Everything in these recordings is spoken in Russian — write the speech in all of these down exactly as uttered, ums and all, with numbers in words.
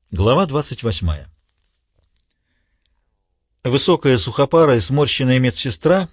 Глава двадцать восьмая. Высокая, сухопарая, сморщенная медсестра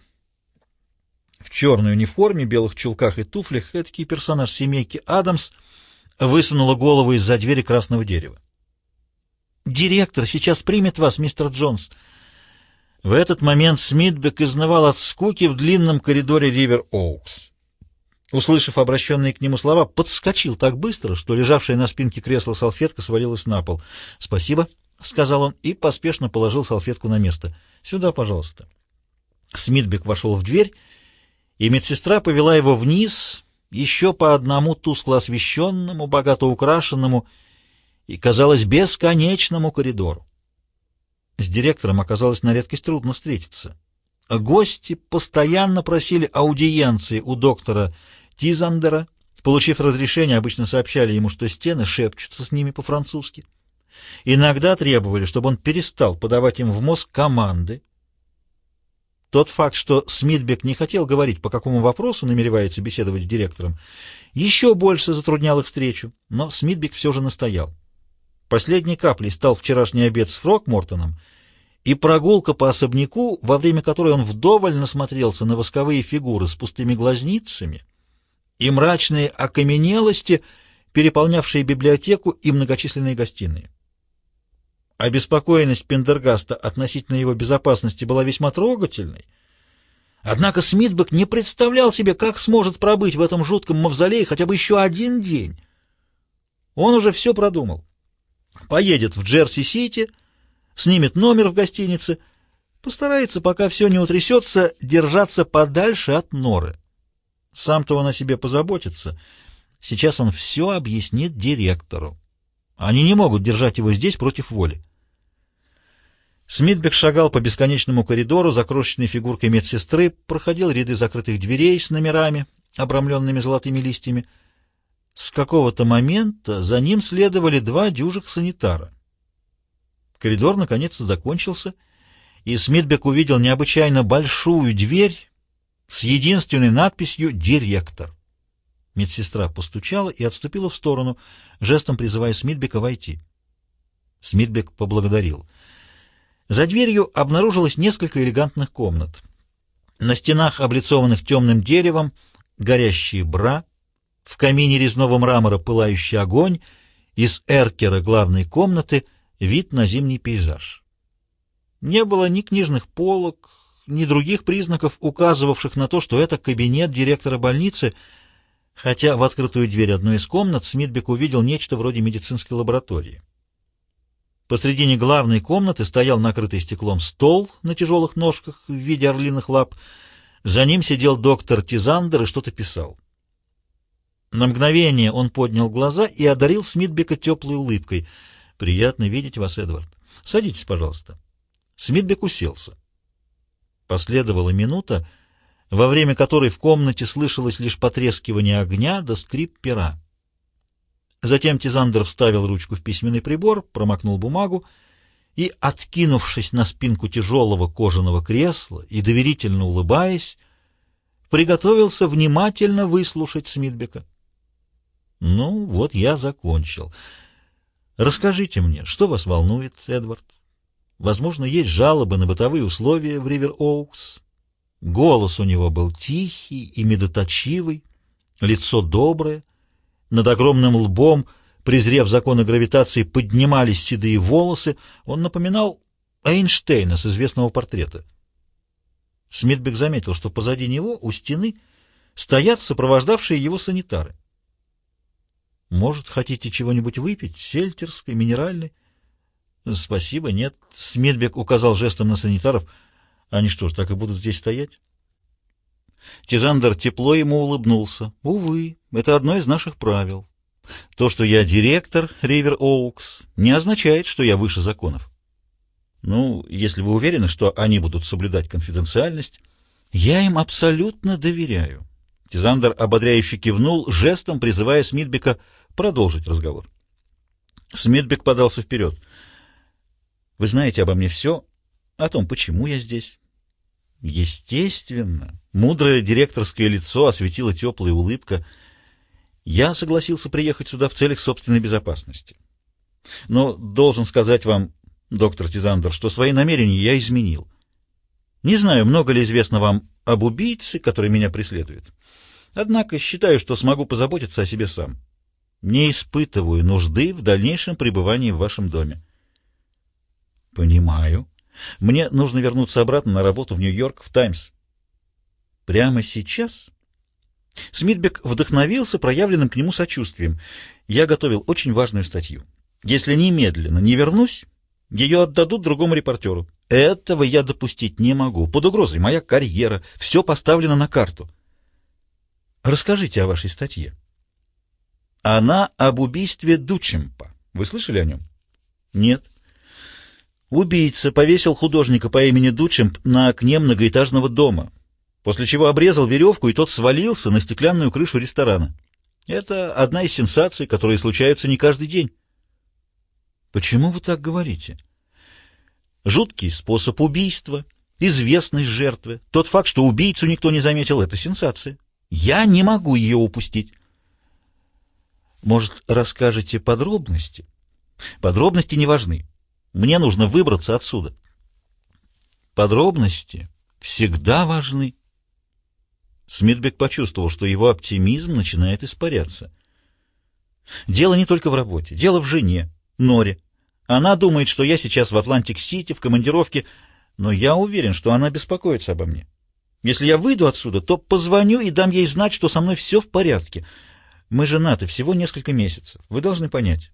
в черной униформе, белых чулках и туфлях, эдакий персонаж семейки Адамс, высунула голову из-за двери красного дерева. «Директор сейчас примет вас, мистер Джонс». В этот момент Смитбек изнывал от скуки в длинном коридоре Ривер-Оукс. Услышав обращенные к нему слова, подскочил так быстро, что лежавшая на спинке кресла салфетка свалилась на пол. «Спасибо», — сказал он и поспешно положил салфетку на место. «Сюда, пожалуйста». Смитбек вошел в дверь, и медсестра повела его вниз, еще по одному тускло освещенному, богато украшенному и, казалось, бесконечному коридору. С директором оказалось на редкость трудно встретиться. Гости постоянно просили аудиенции у доктора Тизандера. Получив разрешение, обычно сообщали ему, что стены шепчутся с ними по-французски. Иногда требовали, чтобы он перестал подавать им в мозг команды. Тот факт, что Смитбек не хотел говорить, по какому вопросу намеревается беседовать с директором, еще больше затруднял их встречу, но Смитбек все же настоял. Последней каплей стал вчерашний обед с Фрогмортоном и прогулка по особняку, во время которой он вдоволь насмотрелся на восковые фигуры с пустыми глазницами и мрачные окаменелости, переполнявшие библиотеку и многочисленные гостиные. Обеспокоенность Пендергаста относительно его безопасности была весьма трогательной, однако Смитбек не представлял себе, как сможет пробыть в этом жутком мавзолее хотя бы еще один день. Он уже все продумал. Поедет в Джерси-Сити, снимет номер в гостинице, постарается, пока все не утрясется, держаться подальше от Норы. Сам-то он о себе позаботится. Сейчас он все объяснит директору. Они не могут держать его здесь против воли. Смитбек шагал по бесконечному коридору за крошечной фигуркой медсестры, проходил ряды закрытых дверей с номерами, обрамленными золотыми листьями. С какого-то момента за ним следовали два дюжих санитара. Коридор наконец закончился, и Смитбек увидел необычайно большую дверь с единственной надписью «Директор». Медсестра постучала и отступила в сторону, жестом призывая Смитбека войти. Смитбек поблагодарил. За дверью обнаружилось несколько элегантных комнат. На стенах, облицованных темным деревом, горящие бра, в камине резного мрамора пылающий огонь, из эркера главной комнаты вид на зимний пейзаж. Не было ни книжных полок, ни других признаков, указывавших на то, что это кабинет директора больницы, хотя в открытую дверь одной из комнат Смитбек увидел нечто вроде медицинской лаборатории. Посредине главной комнаты стоял накрытый стеклом стол на тяжелых ножках в виде орлиных лап. За ним сидел доктор Тизандер и что-то писал. На мгновение он поднял глаза и одарил Смитбека теплой улыбкой. «Приятно видеть вас, Эдвард. Садитесь, пожалуйста». Смитбек уселся. Последовала минута, во время которой в комнате слышалось лишь потрескивание огня да скрип пера. Затем Тизандер вставил ручку в письменный прибор, промокнул бумагу и, откинувшись на спинку тяжелого кожаного кресла и доверительно улыбаясь, приготовился внимательно выслушать Смитбека. «Ну, вот я закончил. Расскажите мне, что вас волнует, Эдвард? Возможно, есть жалобы на бытовые условия в Ривер-Оукс». Голос у него был тихий и медоточивый, лицо доброе. Над огромным лбом, презрев законы гравитации, поднимались седые волосы. Он напоминал Эйнштейна с известного портрета. Смитбек заметил, что позади него, у стены, стоят сопровождавшие его санитары. «Может, хотите чего-нибудь выпить? Сельтерской, минеральной?» «Спасибо, нет». Смитбек указал жестом на санитаров. «Они что ж, так и будут здесь стоять?» Тизандер тепло ему улыбнулся. «Увы, это одно из наших правил. То, что я директор Ривер-Оукс, не означает, что я выше законов. Ну, если вы уверены, что они будут соблюдать конфиденциальность, я им абсолютно доверяю». Тизандер ободряюще кивнул, жестом призывая Смитбека продолжить разговор. Смитбек подался вперед. «Вы знаете обо мне все, о том, почему я здесь?» Естественно, мудрое директорское лицо осветила теплая улыбка. «Я согласился приехать сюда в целях собственной безопасности. Но должен сказать вам, доктор Тизандер, что свои намерения я изменил. Не знаю, много ли известно вам об убийце, который меня преследует. Однако считаю, что смогу позаботиться о себе сам. Не испытываю нужды в дальнейшем пребывании в вашем доме. Понимаю. Мне нужно вернуться обратно на работу в Нью-Йорк, в «Таймс». Прямо сейчас? Смитбек вдохновился проявленным к нему сочувствием. Я готовил очень важную статью. Если немедленно не вернусь, ее отдадут другому репортеру. Этого я допустить не могу. Под угрозой моя карьера. Все поставлено на карту. Расскажите о вашей статье. Она об убийстве Дучемпа. Вы слышали о нем? Нет. Убийца повесил художника по имени Дучемп на окне многоэтажного дома, после чего обрезал веревку, и тот свалился на стеклянную крышу ресторана. Это одна из сенсаций, которые случаются не каждый день. Почему вы так говорите? Жуткий способ убийства, известность жертвы, тот факт, что убийцу никто не заметил, — это сенсация. Я не могу ее упустить. Может, расскажете подробности? Подробности не важны. Мне нужно выбраться отсюда. Подробности всегда важны. Смитбек почувствовал, что его оптимизм начинает испаряться. Дело не только в работе, дело в жене, Норе. Она думает, что я сейчас в Атлантик-Сити, в командировке, но я уверен, что она беспокоится обо мне. Если я выйду отсюда, то позвоню и дам ей знать, что со мной все в порядке. Мы женаты всего несколько месяцев. Вы должны понять.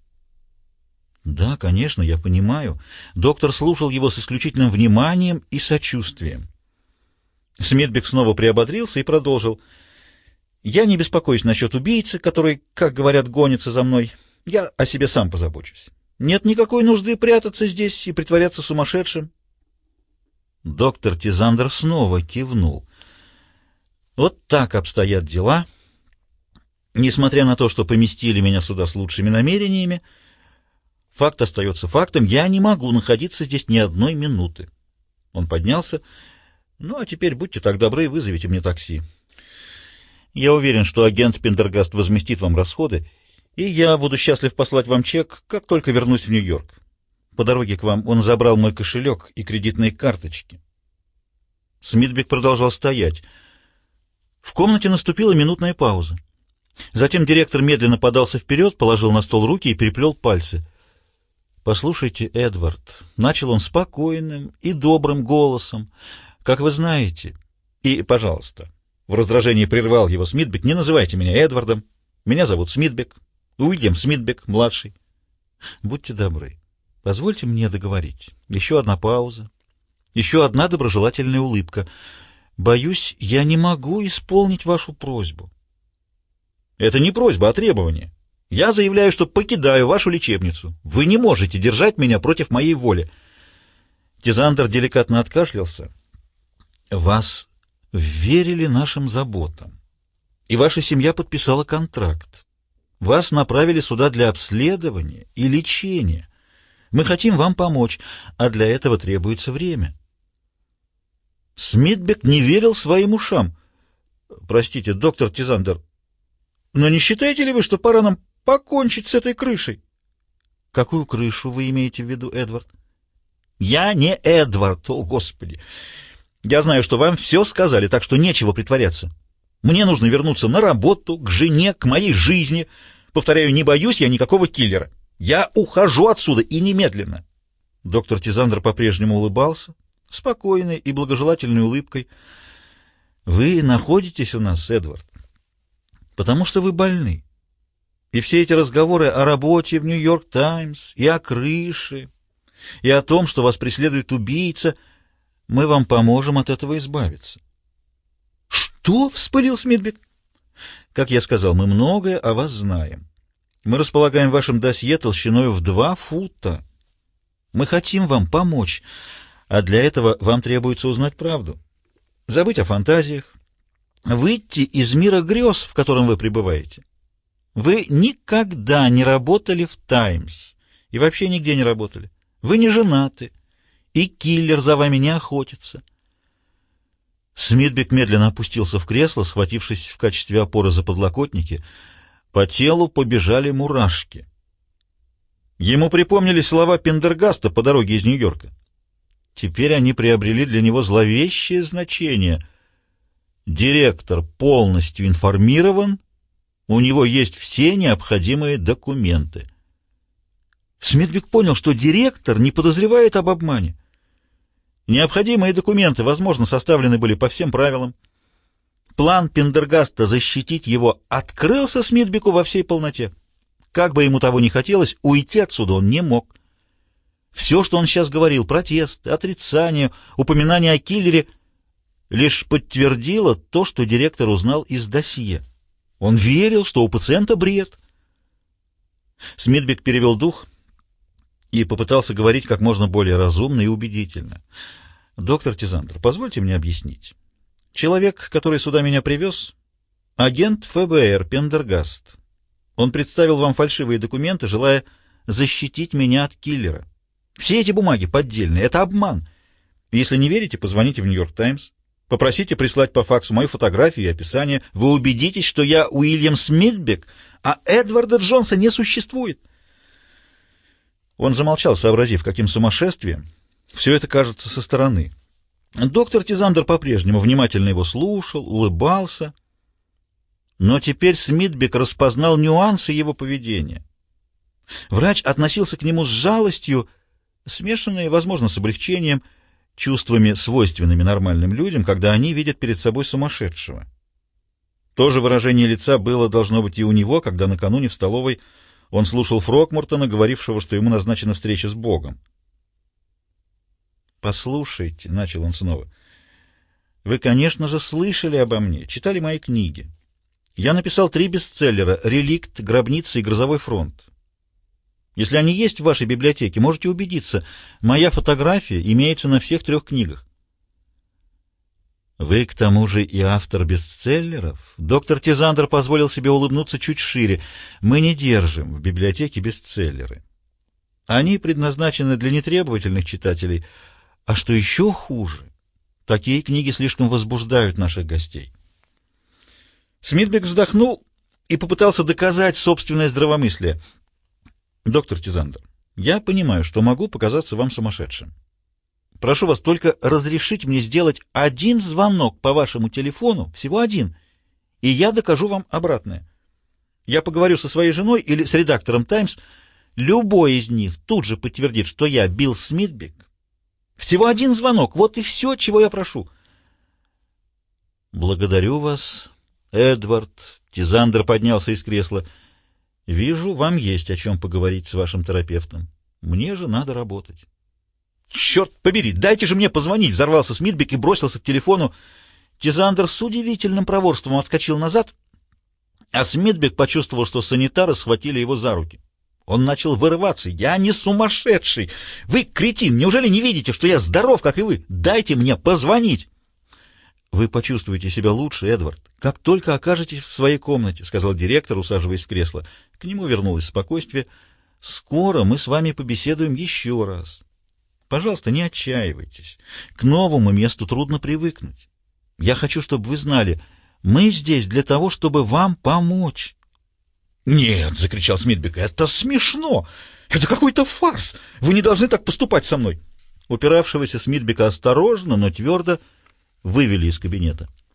Да, конечно, я понимаю. Доктор слушал его с исключительным вниманием и сочувствием. Смитбек снова приободрился и продолжил. Я не беспокоюсь насчет убийцы, который, как говорят, гонится за мной. Я о себе сам позабочусь. Нет никакой нужды прятаться здесь и притворяться сумасшедшим. Доктор Тизандер снова кивнул. Вот так обстоят дела. Несмотря на то, что поместили меня сюда с лучшими намерениями, факт остается фактом. Я не могу находиться здесь ни одной минуты. Он поднялся. Ну, а теперь будьте так добры и вызовите мне такси. Я уверен, что агент Пендергаст возместит вам расходы, и я буду счастлив послать вам чек, как только вернусь в Нью-Йорк. По дороге к вам он забрал мой кошелек и кредитные карточки. Смитбек продолжал стоять. В комнате наступила минутная пауза. Затем директор медленно подался вперед, положил на стол руки и переплел пальцы. «Послушайте, Эдвард», — начал он спокойным и добрым голосом, — «как вы знаете...» «И, пожалуйста», — в раздражении прервал его Смитбек, — «не называйте меня Эдвардом. Меня зовут Смитбек, Уильям Смитбек, младший». «Будьте добры, позвольте мне договорить». Еще одна пауза, еще одна доброжелательная улыбка. «Боюсь, я не могу исполнить вашу просьбу». «Это не просьба, а требование. Я заявляю, что покидаю вашу лечебницу. Вы не можете держать меня против моей воли». Тизандер деликатно откашлялся. «Вас верили нашим заботам, и ваша семья подписала контракт. Вас направили сюда для обследования и лечения. Мы хотим вам помочь, а для этого требуется время». Смитбек не верил своим ушам. «Простите, доктор Тизандер, но не считаете ли вы, что пора нам покончить с этой крышей?» «Какую крышу вы имеете в виду, Эдвард?» «Я не Эдвард, о Господи! Я знаю, что вам все сказали, так что нечего притворяться. Мне нужно вернуться на работу, к жене, к моей жизни. Повторяю, не боюсь я никакого киллера. Я ухожу отсюда и немедленно». Доктор Тизандер по-прежнему улыбался, спокойной и благожелательной улыбкой. «Вы находитесь у нас, Эдвард, потому что вы больны. И все эти разговоры о работе в Нью-Йорк Таймс и о крыше, и о том, что вас преследует убийца, мы вам поможем от этого избавиться». «Что?» — вспылил Смитбек. «Как я сказал, мы многое о вас знаем. Мы располагаем вашим досье толщиной в два фута. Мы хотим вам помочь, а для этого вам требуется узнать правду, забыть о фантазиях, выйти из мира грез, в котором вы пребываете. Вы никогда не работали в «Таймс» и вообще нигде не работали. Вы не женаты, и киллер за вами не охотится». Смитбек медленно опустился в кресло, схватившись в качестве опоры за подлокотники. По телу побежали мурашки. Ему припомнились слова Пендергаста по дороге из Нью-Йорка. Теперь они приобрели для него зловещее значение. Директор полностью информирован, у него есть все необходимые документы. Смитбек понял, что директор не подозревает об обмане. Необходимые документы, возможно, составлены были по всем правилам. План Пендергаста защитить его открылся Смитбеку во всей полноте. Как бы ему того ни хотелось, уйти отсюда он не мог. Все, что он сейчас говорил, протест, отрицание, упоминание о киллере, лишь подтвердило то, что директор узнал из досье. Он верил, что у пациента бред. Смитбек перевел дух и попытался говорить как можно более разумно и убедительно. «Доктор Тизандер, позвольте мне объяснить. Человек, который сюда меня привез, агент ФБР Пендергаст. Он представил вам фальшивые документы, желая защитить меня от киллера. Все эти бумаги поддельные, это обман. Если не верите, позвоните в Нью-Йорк Таймс, попросите прислать по факсу мою фотографию и описание. Вы убедитесь, что я Уильям Смитбек, а Эдварда Джонса не существует». Он замолчал, сообразив, каким сумасшествием все это кажется со стороны. Доктор Тизандер по-прежнему внимательно его слушал, улыбался. Но теперь Смитбек распознал нюансы его поведения. Врач относился к нему с жалостью, смешанной, возможно, с облегчением, чувствами, свойственными нормальным людям, когда они видят перед собой сумасшедшего. То же выражение лица было, должно быть, и у него, когда накануне в столовой он слушал Фрокмортона, говорившего, что ему назначена встреча с Богом. «Послушайте», — начал он снова, — «вы, конечно же, слышали обо мне, читали мои книги. Я написал три бестселлера «Реликт», «Гробница» и «Грозовой фронт». Если они есть в вашей библиотеке, можете убедиться, моя фотография имеется на всех трех книгах». «Вы, к тому же, и автор бестселлеров?» Доктор Тизандер позволил себе улыбнуться чуть шире. «Мы не держим в библиотеке бестселлеры. Они предназначены для нетребовательных читателей, а что еще хуже, такие книги слишком возбуждают наших гостей». Смитбек вздохнул и попытался доказать собственное здравомыслие. «Доктор Тизандер, я понимаю, что могу показаться вам сумасшедшим. Прошу вас только разрешить мне сделать один звонок по вашему телефону, всего один, и я докажу вам обратное. Я поговорю со своей женой или с редактором «Таймс», любой из них тут же подтвердит, что я Билл Смитбек. Всего один звонок, вот и все, чего я прошу». «Благодарю вас, Эдвард». Тизандер поднялся из кресла. «Вижу, вам есть о чем поговорить с вашим терапевтом. Мне же надо работать». «Черт побери, дайте же мне позвонить!» — взорвался Смитбек и бросился к телефону. Тизандер с удивительным проворством отскочил назад, а Смитбек почувствовал, что санитары схватили его за руки. Он начал вырываться. «Я не сумасшедший! Вы, кретин, неужели не видите, что я здоров, как и вы? Дайте мне позвонить!» «Вы почувствуете себя лучше, Эдвард, как только окажетесь в своей комнате», — сказал директор, усаживаясь в кресло. К нему вернулось спокойствие. «Скоро мы с вами побеседуем еще раз. Пожалуйста, не отчаивайтесь. К новому месту трудно привыкнуть. Я хочу, чтобы вы знали, мы здесь для того, чтобы вам помочь». «Нет», — закричал Смитбек, — «это смешно! Это какой-то фарс! Вы не должны так поступать со мной!» Упиравшегося Смитбека осторожно, но твердо вывели из кабинета.